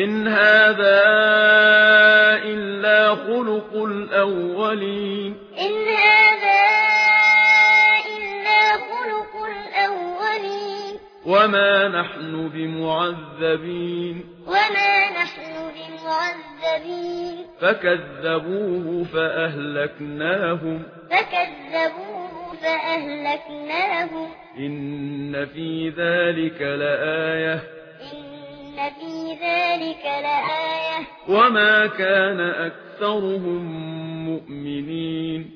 إن هذا إلا خلق الأولين إن هذا إلا خلق الأولين وما نحن بمعذبين فكذبوه فأهلكناهم إن في ذلك لآية وما كان أكثرهم مؤمنين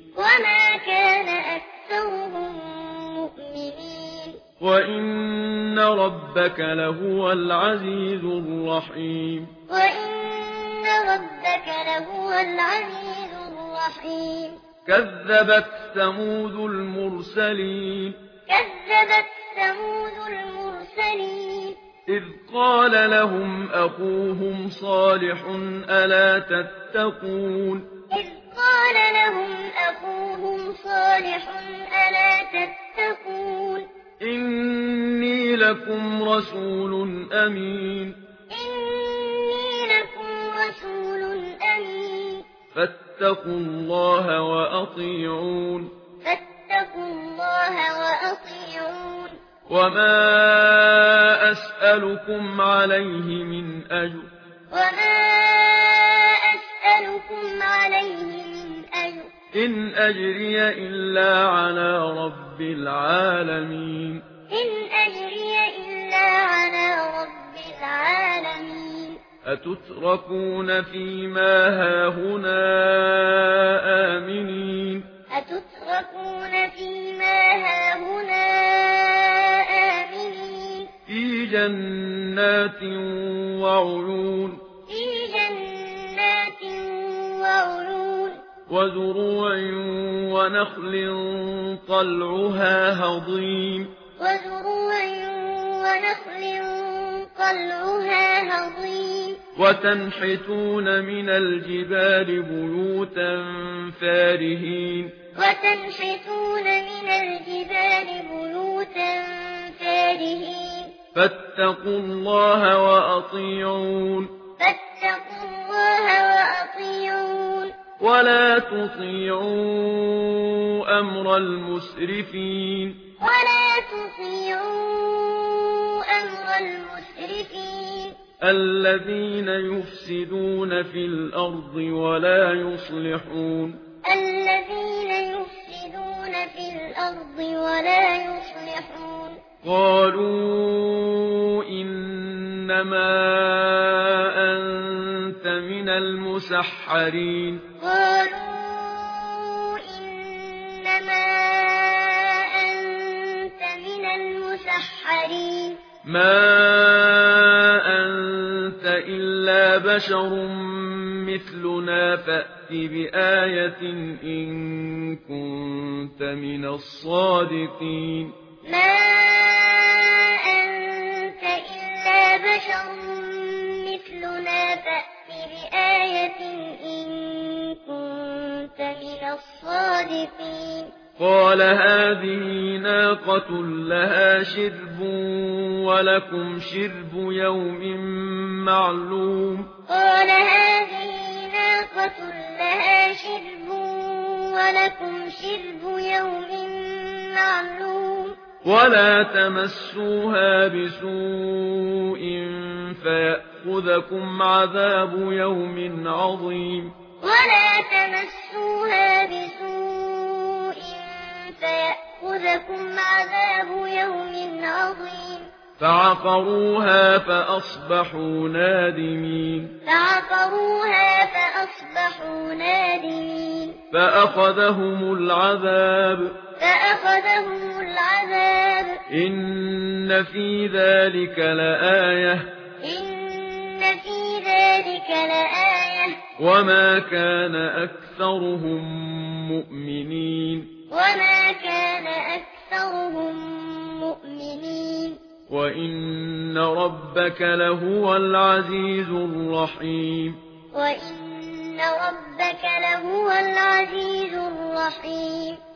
وإن ربك لهو العزيز الرحيم كذبت ثمود المرسلين إذ قال لهم أخوهم صالح ألا تتقون إني لكم رسول أمين فاتقوا الله وأطيعون وما أسألكم عليه من أجر إن أجري إلا على رب العالمين أتتركون فيما هاهنا آمنين في جنات وعيون وزروع ونخل طلعها هضيم وتنحتون من الجبال بيوتا فارهين فاتقوا الله وأطيعون ولا تطيعوا أمر المسرفين الذين يفسدون في الأرض ولا يصلحون قالوا إنما أنت من المسحرين ما أنت إلا بشر مثلنا فأت بآية إن كنت من الصادقين قال هذه ناقة لها شرب ولكم شرب يوم معلوم ولا تمسوها بسوء فيأخذكم عذاب يوم عظيم فعقروها فأصبحوا نادمين فأخذهم العذاب إن في ذلك لآية وما كان أكثرهم مؤمنين وإن ربك لهو العزيز الرحيم